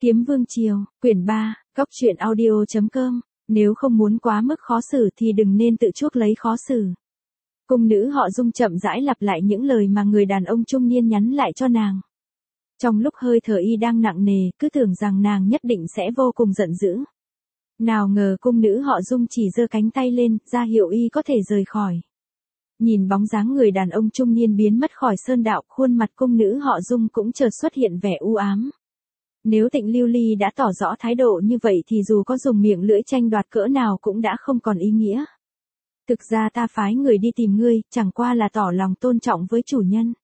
Kiếm Vương Triều, quyển 3, góc truyện audio.com, nếu không muốn quá mức khó xử thì đừng nên tự chuốc lấy khó xử. Cung nữ họ Dung chậm rãi lặp lại những lời mà người đàn ông trung niên nhắn lại cho nàng. Trong lúc hơi thở y đang nặng nề, cứ tưởng rằng nàng nhất định sẽ vô cùng giận dữ. Nào ngờ cung nữ họ Dung chỉ giơ cánh tay lên, ra hiệu y có thể rời khỏi. Nhìn bóng dáng người đàn ông trung niên biến mất khỏi sơn đạo, khuôn mặt cung nữ họ Dung cũng chợt xuất hiện vẻ u ám. Nếu Tịnh Lưu Ly đã tỏ rõ thái độ như vậy thì dù có dùng miệng lưỡi tranh đoạt cỡ nào cũng đã không còn ý nghĩa. Thực ra ta phái người đi tìm ngươi, chẳng qua là tỏ lòng tôn trọng với chủ nhân.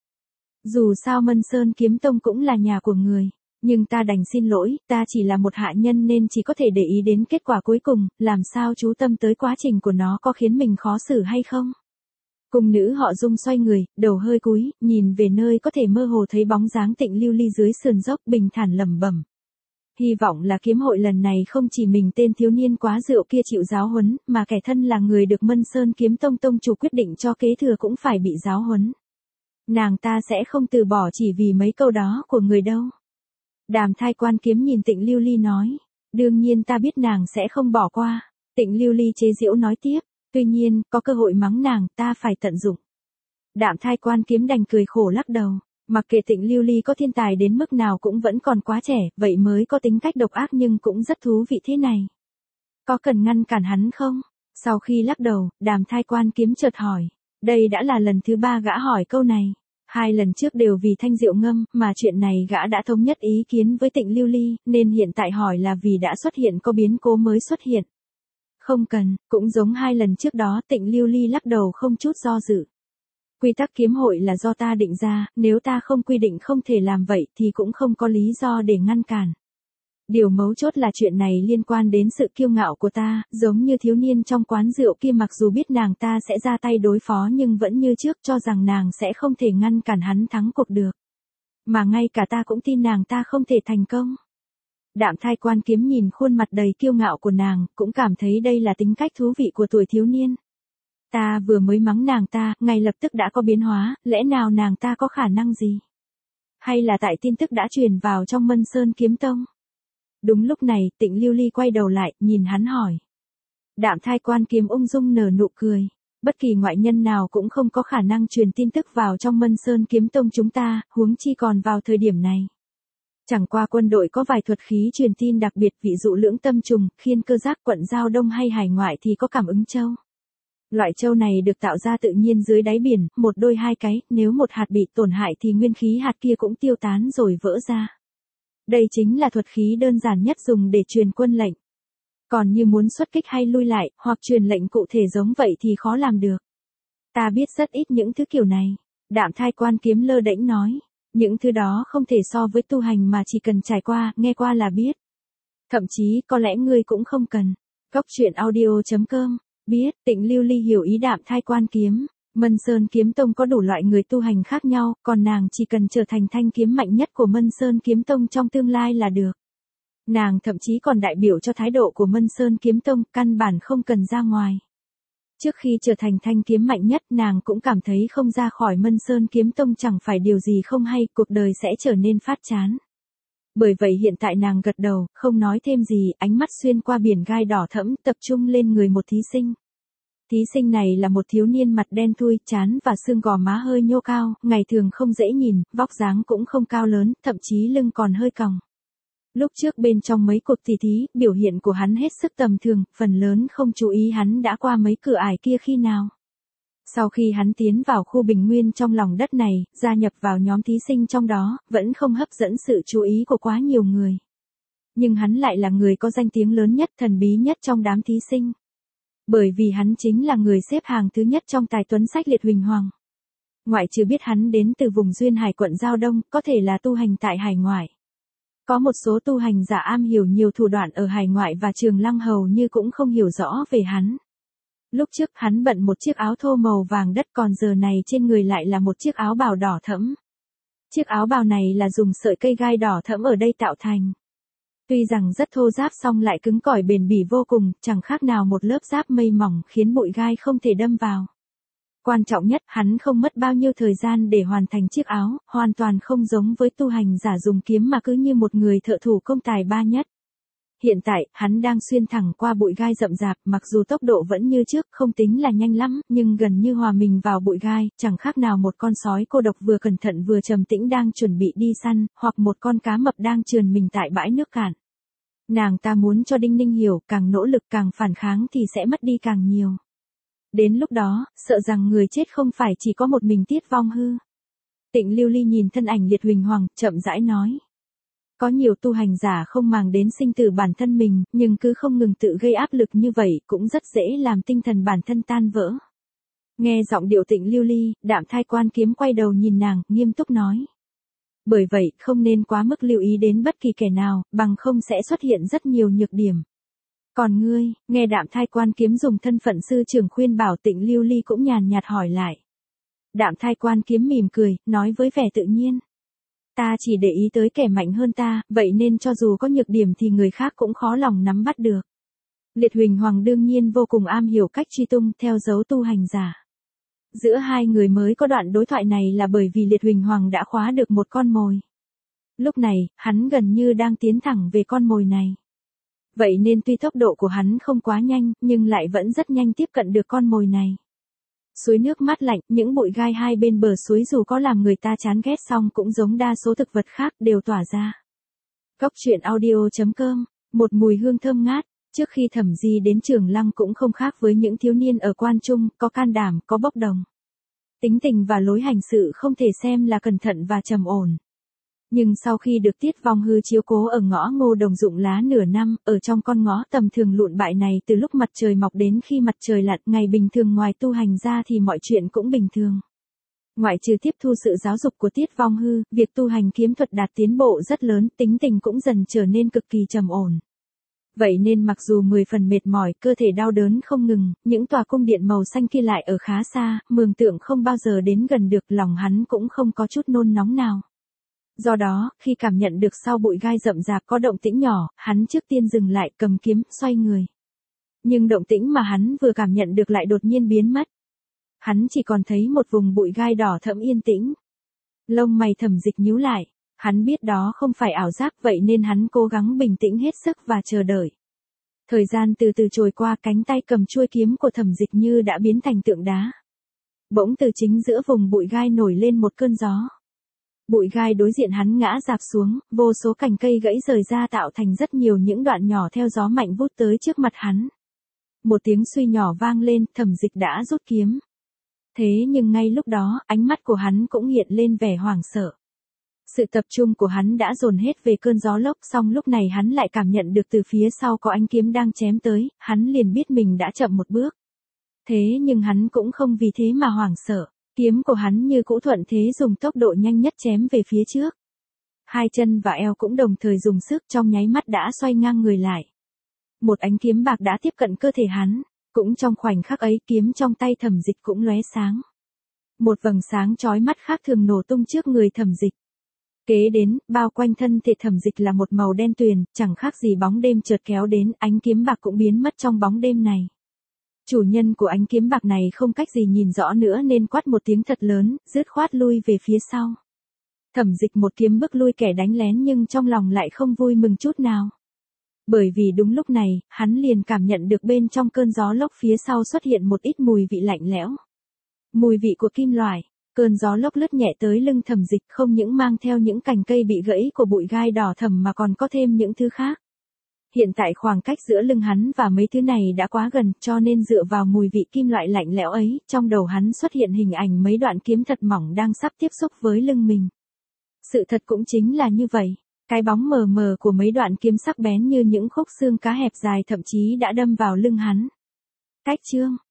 Dù sao Mân Sơn Kiếm Tông cũng là nhà của người, nhưng ta đành xin lỗi, ta chỉ là một hạ nhân nên chỉ có thể để ý đến kết quả cuối cùng, làm sao chú tâm tới quá trình của nó có khiến mình khó xử hay không. Cung nữ họ Dung xoay người, đầu hơi cúi, nhìn về nơi có thể mơ hồ thấy bóng dáng Tịnh Lưu Ly dưới sườn dốc, bình thản lẩm bẩm. Hy vọng là kiếm hội lần này không chỉ mình tên thiếu niên quá rượu kia chịu giáo huấn, mà kẻ thân là người được Mân Sơn Kiếm Tông tông chủ quyết định cho kế thừa cũng phải bị giáo huấn. Nàng ta sẽ không từ bỏ chỉ vì mấy câu đó của người đâu. Đàm Thai Quan Kiếm nhìn Tịnh Lưu Ly nói. Đương nhiên ta biết nàng sẽ không bỏ qua. Tịnh Lưu Ly chế giễu nói tiếp. Tuy nhiên, có cơ hội mắng nàng, ta phải tận dụng. Đạm Thai Quan Kiếm đành cười khổ lắc đầu. Mặc kệ Tịnh Lưu Ly có thiên tài đến mức nào cũng vẫn còn quá trẻ, vậy mới có tính cách độc ác nhưng cũng rất thú vị thế này. Có cần ngăn cản hắn không? Sau khi lắc đầu, Đàm Thai Quan Kiếm chợt hỏi. Đây đã là lần thứ 3 gã hỏi câu này. 2 lần trước đều vì thanh rượu ngâm, mà chuyện này gã đã thống nhất ý kiến với Tịnh Lưu Ly, nên hiện tại hỏi là vì đã xuất hiện có biến cố mới xuất hiện. Không cần, cũng giống 2 lần trước đó, Tịnh Lưu Ly lắc đầu không chút do dự. Quy tắc kiếm hội là do ta định ra, nếu ta không quy định không thể làm vậy thì cũng không có lý do để ngăn cản. Điều mấu chốt là chuyện này liên quan đến sự kiêu ngạo của ta, giống như thiếu niên trong quán rượu kia, mặc dù biết nàng ta sẽ ra tay đối phó nhưng vẫn như trước cho rằng nàng sẽ không thể ngăn cản hắn thắng cuộc được. Mà ngay cả ta cũng tin nàng ta không thể thành công. Đạm Thai Quan Kiếm nhìn khuôn mặt đầy kiêu ngạo của nàng, cũng cảm thấy đây là tính cách thú vị của tuổi thiếu niên. Ta vừa mới mắng nàng ta, ngay lập tức đã có biến hóa, lẽ nào nàng ta có khả năng gì? Hay là tại tin tức đã truyền vào trong Mân Sơn Kiếm Tông? Đúng lúc này, Tịnh Lưu Ly quay đầu lại, nhìn hắn hỏi. Đạm Thai Quan Kiếm ung dung nở nụ cười. Bất kỳ ngoại nhân nào cũng không có khả năng truyền tin tức vào trong Mân Sơn Kiếm Tông chúng ta, huống chi còn vào thời điểm này. Chẳng qua quân đội có vài thuật khí truyền tin đặc biệt, ví dụ lưỡng tâm trùng, khiên cơ giác, quận giao đông hay hải ngoại thì có cảm ứng châu. Loại châu này được tạo ra tự nhiên dưới đáy biển, một đôi hai cái, nếu một hạt bị tổn hại thì nguyên khí hạt kia cũng tiêu tán rồi vỡ ra. Đây chính là thuật khí đơn giản nhất dùng để truyền quân lệnh. Còn như muốn xuất kích hay lui lại, hoặc truyền lệnh cụ thể giống vậy thì khó làm được. Ta biết rất ít những thứ kiểu này. Đạm Thai Quan Kiếm lơ đễnh nói. Những thứ đó không thể so với tu hành mà chỉ cần trải qua, nghe qua là biết. Thậm chí có lẽ ngươi cũng không cần. Góc truyện audio.com. Biết, Tịnh Lưu Ly hiểu ý Đạm Thai Quan Kiếm. Mân Sơn Kiếm Tông có đủ loại người tu hành khác nhau, còn nàng chỉ cần trở thành thanh kiếm mạnh nhất của Mân Sơn Kiếm Tông trong tương lai là được. Nàng thậm chí còn đại biểu cho thái độ của Mân Sơn Kiếm Tông, căn bản không cần ra ngoài. Trước khi trở thành thanh kiếm mạnh nhất, nàng cũng cảm thấy không ra khỏi Mân Sơn Kiếm Tông chẳng phải điều gì không hay, cuộc đời sẽ trở nên phát chán. Bởi vậy hiện tại nàng gật đầu, không nói thêm gì, ánh mắt xuyên qua biển gai đỏ thẫm, tập trung lên người một thí sinh. Thí sinh này là một thiếu niên mặt đen thui, trán và xương gò má hơi nhô cao, ngày thường không dễ nhìn, vóc dáng cũng không cao lớn, thậm chí lưng còn hơi còng. Lúc trước bên trong mấy cuộc tỷ thí, biểu hiện của hắn hết sức tầm thường, phần lớn không chú ý hắn đã qua mấy cửa ải kia khi nào. Sau khi hắn tiến vào khu bình nguyên trong lòng đất này, gia nhập vào nhóm thí sinh trong đó, vẫn không hấp dẫn sự chú ý của quá nhiều người. Nhưng hắn lại là người có danh tiếng lớn nhất, thần bí nhất trong đám thí sinh. Bởi vì hắn chính là người xếp hàng thứ nhất trong tài tuấn sách liệt huỳnh hoàng. Ngoại trừ biết hắn đến từ vùng duyên hải quận Giao Đông, có thể là tu hành tại hải ngoại. Có một số tu hành giả am hiểu nhiều thủ đoạn ở hải ngoại và Trường Lăng hầu như cũng không hiểu rõ về hắn. Lúc trước hắn bận một chiếc áo thô màu vàng đất, còn giờ này trên người lại là một chiếc áo bào đỏ thẫm. Chiếc áo bào này là dùng sợi cây gai đỏ thẫm ở đây tạo thành. Tuy rằng rất thô ráp song lại cứng cỏi bền bỉ vô cùng, chẳng khác nào một lớp giáp mây mỏng khiến bụi gai không thể đâm vào. Quan trọng nhất, hắn không mất bao nhiêu thời gian để hoàn thành chiếc áo, hoàn toàn không giống với tu hành giả dùng kiếm mà cứ như một người thợ thủ công tài ba nhất. Hiện tại, hắn đang xuyên thẳng qua bụi gai rậm rạp, mặc dù tốc độ vẫn như trước, không tính là nhanh lắm, nhưng gần như hòa mình vào bụi gai, chẳng khác nào một con sói cô độc vừa cẩn thận vừa trầm tĩnh đang chuẩn bị đi săn, hoặc một con cá mập đang trườn mình tại bãi nước cạn. Nàng ta muốn cho Đinh Ninh hiểu, càng nỗ lực càng phản kháng thì sẽ mất đi càng nhiều. Đến lúc đó, sợ rằng người chết không phải chỉ có một mình Tiết Vong Hư. Tịnh Lưu Ly nhìn thân ảnh Liệt Huỳnh Hoàng, chậm rãi nói. Có nhiều tu hành giả không màng đến sinh tử bản thân mình, nhưng cứ không ngừng tự gây áp lực như vậy, cũng rất dễ làm tinh thần bản thân tan vỡ. Nghe giọng điệu Tịnh Lưu Ly, Đạm Thai Quan Kiếm quay đầu nhìn nàng, nghiêm túc nói. Bởi vậy, không nên quá mức lưu ý đến bất kỳ kẻ nào, bằng không sẽ xuất hiện rất nhiều nhược điểm. Còn ngươi, nghe Đạm Thai Quan Kiếm dùng thân phận sư trưởng khuyên bảo, Tịnh Lưu Ly cũng nhàn nhạt hỏi lại. Đạm Thai Quan Kiếm mỉm cười, nói với vẻ tự nhiên. Ta chỉ để ý tới kẻ mạnh hơn ta, vậy nên cho dù có nhược điểm thì người khác cũng khó lòng nắm bắt được. Liệt Huỳnh Hoàng đương nhiên vô cùng am hiểu cách truy tung theo dấu tu hành giả. Giữa hai người mới có đoạn đối thoại này là bởi vì Liệt Huỳnh Hoàng đã khóa được một con mồi. Lúc này, hắn gần như đang tiến thẳng về con mồi này. Vậy nên tuy tốc độ của hắn không quá nhanh, nhưng lại vẫn rất nhanh tiếp cận được con mồi này. Suối nước mát lạnh, những bụi gai hai bên bờ suối dù có làm người ta chán ghét song cũng giống đa số thực vật khác đều tỏa ra. Góc truyện audio.com, một mùi hương thơm ngát, trước khi Thẩm Di đến Trường Lăng cũng không khác với những thiếu niên ở Quan Trung, có can đảm, có bốc đồng. Tính tình và lối hành sự không thể xem là cẩn thận và trầm ổn. Nhưng sau khi được Tiết Vong Hư chiếu cố ở ngõ Ngô Đồng Dụng Lá nửa năm, ở trong con ngõ tầm thường lụn bại này từ lúc mặt trời mọc đến khi mặt trời lặn, ngày bình thường ngoài tu hành ra thì mọi chuyện cũng bình thường. Ngoại trừ tiếp thu sự giáo dục của Tiết Vong Hư, việc tu hành kiếm thuật đạt tiến bộ rất lớn, tính tình cũng dần trở nên cực kỳ trầm ổn. Vậy nên mặc dù 10 phần mệt mỏi, cơ thể đau đớn không ngừng, những tòa cung điện màu xanh kia lại ở khá xa, mường tượng không bao giờ đến gần được, lòng hắn cũng không có chút nôn nóng nào. Do đó, khi cảm nhận được sau bụi gai rậm rạp có động tĩnh nhỏ, hắn trước tiên dừng lại, cầm kiếm, xoay người. Nhưng động tĩnh mà hắn vừa cảm nhận được lại đột nhiên biến mất. Hắn chỉ còn thấy một vùng bụi gai đỏ thẫm yên tĩnh. Lông mày Thẩm Dịch nhíu lại, hắn biết đó không phải ảo giác, vậy nên hắn cố gắng bình tĩnh hết sức và chờ đợi. Thời gian từ từ trôi qua, cánh tay cầm chuôi kiếm của Thẩm Dịch như đã biến thành tượng đá. Bỗng từ chính giữa vùng bụi gai nổi lên một cơn gió. Bụi gai đối diện hắn ngã rạp xuống, vô số cành cây gãy rời ra tạo thành rất nhiều những đoạn nhỏ theo gió mạnh vút tới trước mặt hắn. Một tiếng suy nhỏ vang lên, Thẩm Dịch đã rút kiếm. Thế nhưng ngay lúc đó, ánh mắt của hắn cũng hiện lên vẻ hoảng sợ. Sự tập trung của hắn đã dồn hết về cơn gió lốc, song lúc này hắn lại cảm nhận được từ phía sau có ánh kiếm đang chém tới, hắn liền biết mình đã chậm một bước. Thế nhưng hắn cũng không vì thế mà hoảng sợ. Kiếm của hắn như cũ thuận thế dùng tốc độ nhanh nhất chém về phía trước. Hai chân và eo cũng đồng thời dùng sức, trong nháy mắt đã xoay ngang người lại. Một ánh kiếm bạc đã tiếp cận cơ thể hắn, cũng trong khoảnh khắc ấy kiếm trong tay Thẩm Dịch cũng lóe sáng. Một vầng sáng chói mắt khác thường nổ tung trước người Thẩm Dịch. Kế đến, bao quanh thân thể Thẩm Dịch là một màu đen tuyền, chẳng khác gì bóng đêm chợt kéo đến, ánh kiếm bạc cũng biến mất trong bóng đêm này. Chủ nhân của ánh kiếm bạc này không cách gì nhìn rõ nữa nên quát một tiếng thật lớn, dứt khoát lui về phía sau. Thẩm Dịch một kiếm bức lui kẻ đánh lén nhưng trong lòng lại không vui mừng chút nào. Bởi vì đúng lúc này, hắn liền cảm nhận được bên trong cơn gió lốc phía sau xuất hiện một ít mùi vị lạnh lẽo. Mùi vị của kim loại. Cơn gió lốc lướt nhẹ tới lưng Thẩm Dịch, không những mang theo những cành cây bị gãy của bụi gai đỏ thẫm mà còn có thêm những thứ khác. Hiện tại khoảng cách giữa lưng hắn và mấy thứ này đã quá gần, cho nên dựa vào mùi vị kim loại lạnh lẽo ấy, trong đầu hắn xuất hiện hình ảnh mấy đoạn kiếm thật mỏng đang sắp tiếp xúc với lưng mình. Sự thật cũng chính là như vậy, cái bóng mờ mờ của mấy đoạn kiếm sắc bén như những khúc xương cá hẹp dài thậm chí đã đâm vào lưng hắn. Cách chương